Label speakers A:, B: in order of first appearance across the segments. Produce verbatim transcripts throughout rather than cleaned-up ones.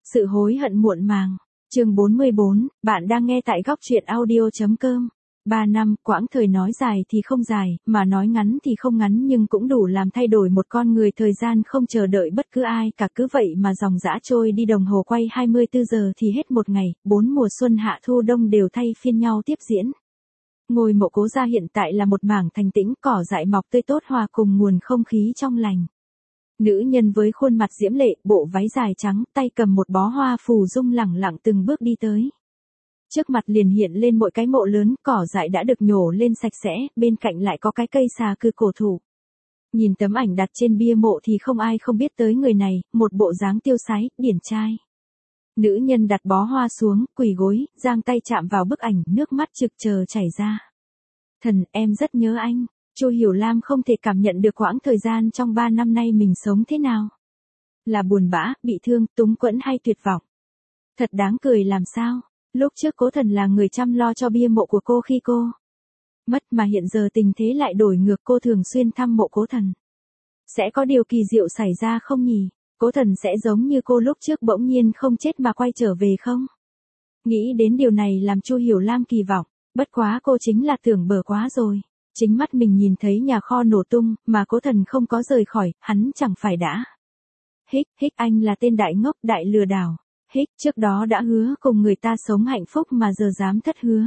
A: Sự hối hận muộn màng. Chương bốn mươi bốn, bạn đang nghe tại góc truyện audio.com. Ba năm, quãng thời nói dài thì không dài, mà nói ngắn thì không ngắn nhưng cũng đủ làm thay đổi một con người. Thời gian không chờ đợi bất cứ ai cả, cứ vậy mà dòng dã trôi đi, đồng hồ quay hai mươi tư giờ thì hết một ngày, bốn mùa xuân hạ thu đông đều thay phiên nhau tiếp diễn. Ngôi mộ Cố gia hiện tại là một mảng thanh tĩnh, cỏ dại mọc tươi tốt hòa cùng nguồn không khí trong lành. Nữ nhân với khuôn mặt diễm lệ, bộ váy dài trắng, tay cầm một bó hoa phù dung lẳng lặng từng bước đi tới. Trước mặt liền hiện lên một cái mộ lớn, cỏ dại đã được nhổ lên sạch sẽ, bên cạnh lại có cái cây xà cừ cổ thụ. Nhìn tấm ảnh đặt trên bia mộ thì không ai không biết tới người này, một bộ dáng tiêu sái, điển trai. Nữ nhân đặt bó hoa xuống, quỳ gối, giang tay chạm vào bức ảnh, nước mắt trực chờ chảy ra. Thần, em rất nhớ anh. Chu Hiểu Lam không thể cảm nhận được quãng thời gian trong ba năm nay mình sống thế nào. Là buồn bã, bị thương, túng quẫn hay tuyệt vọng. Thật đáng cười làm sao. Lúc trước Cố Thần là người chăm lo cho bia mộ của cô khi cô mất, mà hiện giờ tình thế lại đổi ngược, cô thường xuyên thăm mộ Cố Thần. Sẽ có điều kỳ diệu xảy ra không nhỉ? Cố Thần sẽ giống như cô lúc trước bỗng nhiên không chết mà quay trở về không? Nghĩ đến điều này làm Chu Hiểu Lam kỳ vọng, bất quá cô chính là tưởng bở quá rồi. Chính mắt mình nhìn thấy nhà kho nổ tung, mà Cố Thần không có rời khỏi, hắn chẳng phải đã. Hích, hích anh là tên đại ngốc, đại lừa đảo. Hích, trước đó đã hứa cùng người ta sống hạnh phúc mà giờ dám thất hứa.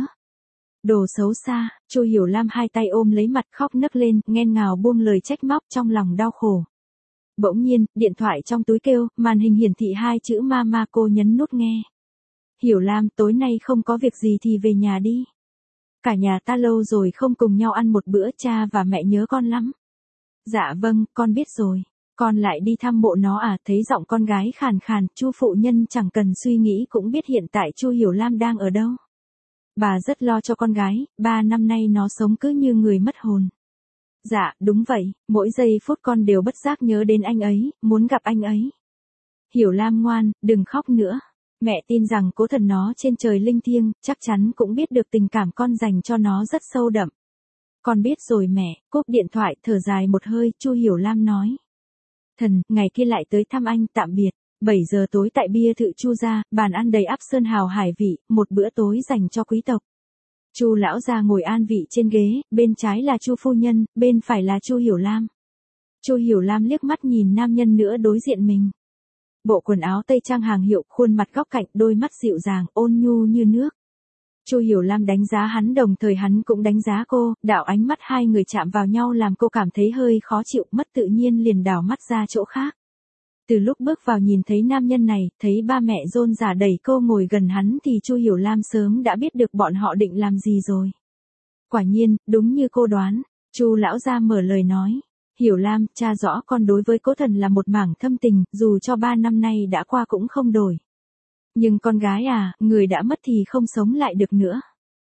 A: Đồ xấu xa. Chu Hiểu Lam hai tay ôm lấy mặt khóc nấc lên, nghẹn ngào buông lời trách móc trong lòng đau khổ. Bỗng nhiên, điện thoại trong túi kêu, màn hình hiển thị hai chữ mama, cô nhấn nút nghe. Hiểu Lam, tối nay không có việc gì thì về nhà đi. Cả nhà ta lâu rồi không cùng nhau ăn một bữa, cha và mẹ nhớ con lắm. Dạ vâng, con biết rồi. Con lại đi thăm mộ nó à? Thấy giọng con gái khàn khàn, Chu phụ nhân chẳng cần suy nghĩ cũng biết hiện tại Chu Hiểu Lam đang ở đâu. Bà rất lo cho con gái, ba năm nay nó sống cứ như người mất hồn. Dạ, đúng vậy, mỗi giây phút con đều bất giác nhớ đến anh ấy, muốn gặp anh ấy. Hiểu Lam ngoan, đừng khóc nữa. Mẹ tin rằng Cố Thần nó trên trời linh thiêng, chắc chắn cũng biết được tình cảm con dành cho nó rất sâu đậm. Con biết rồi mẹ. Cúp điện thoại, thở dài một hơi, Chu Hiểu Lam nói. Thần, ngày kia lại tới thăm anh, tạm biệt. bảy giờ tối tại bia thự Chu gia, bàn ăn đầy ắp sơn hào hải vị, một bữa tối dành cho quý tộc. Chu lão gia ngồi an vị trên ghế, bên trái là Chu phu nhân, bên phải là Chu Hiểu Lam. Chu Hiểu Lam liếc mắt nhìn nam nhân nữa đối diện mình. Bộ quần áo tây trang hàng hiệu, khuôn mặt góc cạnh, đôi mắt dịu dàng, ôn nhu như nước. Chu Hiểu Lam đánh giá hắn, đồng thời hắn cũng đánh giá cô, đảo ánh mắt hai người chạm vào nhau làm cô cảm thấy hơi khó chịu, mất tự nhiên liền đảo mắt ra chỗ khác. Từ lúc bước vào nhìn thấy nam nhân này, thấy ba mẹ rôn rả đẩy cô ngồi gần hắn thì Chu Hiểu Lam sớm đã biết được bọn họ định làm gì rồi. Quả nhiên, đúng như cô đoán, Chu lão gia mở lời nói. Hiểu Lam, cha rõ con đối với Cố Thần là một mảng thâm tình, dù cho ba năm nay đã qua cũng không đổi. Nhưng con gái à, người đã mất thì không sống lại được nữa.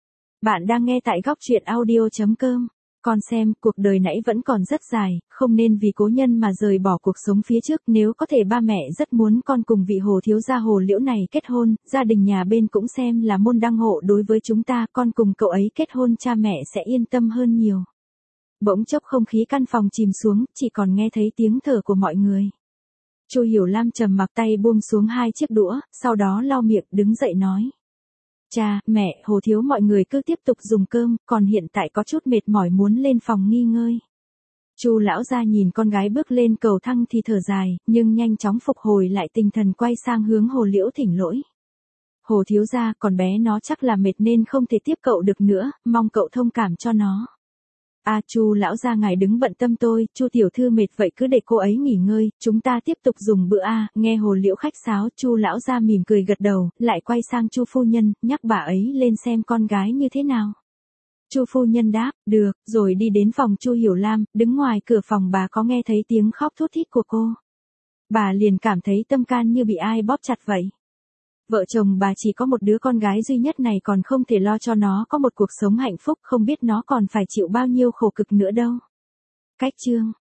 A: Bạn đang nghe tại góc truyện audio.com. Con xem, cuộc đời nãy vẫn còn rất dài, không nên vì cố nhân mà rời bỏ cuộc sống phía trước. Nếu có thể ba mẹ rất muốn con cùng vị Hồ thiếu gia Hồ Liễu này kết hôn, gia đình nhà bên cũng xem là môn đăng hộ đối với chúng ta, con cùng cậu ấy kết hôn cha mẹ sẽ yên tâm hơn nhiều. Bỗng chốc không khí căn phòng chìm xuống, chỉ còn nghe thấy tiếng thở của mọi người. Chu Hiểu Lam trầm mặc, tay buông xuống hai chiếc đũa, sau đó lau miệng đứng dậy nói. Cha, mẹ, Hồ thiếu mọi người cứ tiếp tục dùng cơm, còn hiện tại có chút mệt mỏi muốn lên phòng nghỉ ngơi. Chu lão gia nhìn con gái bước lên cầu thang thì thở dài, nhưng nhanh chóng phục hồi lại tinh thần quay sang hướng Hồ Liễu thỉnh lỗi. Hồ thiếu gia, con bé nó chắc là mệt nên không thể tiếp cậu được nữa, mong cậu thông cảm cho nó. À, Chu lão gia ngài đứng bận tâm tôi, Chu tiểu thư mệt vậy cứ để cô ấy nghỉ ngơi, chúng ta tiếp tục dùng bữa a. Nghe Hồ Liễu khách sáo, Chu lão gia mỉm cười gật đầu, lại quay sang Chu phu nhân, nhắc bà ấy lên xem con gái như thế nào. Chu phu nhân đáp, được, rồi đi đến phòng Chu Hiểu Lam, đứng ngoài cửa phòng bà có nghe thấy tiếng khóc thút thít của cô. Bà liền cảm thấy tâm can như bị ai bóp chặt vậy. Vợ chồng bà chỉ có một đứa con gái duy nhất này còn không thể lo cho nó có một cuộc sống hạnh phúc, không biết nó còn phải chịu bao nhiêu khổ cực nữa đâu. Cách chương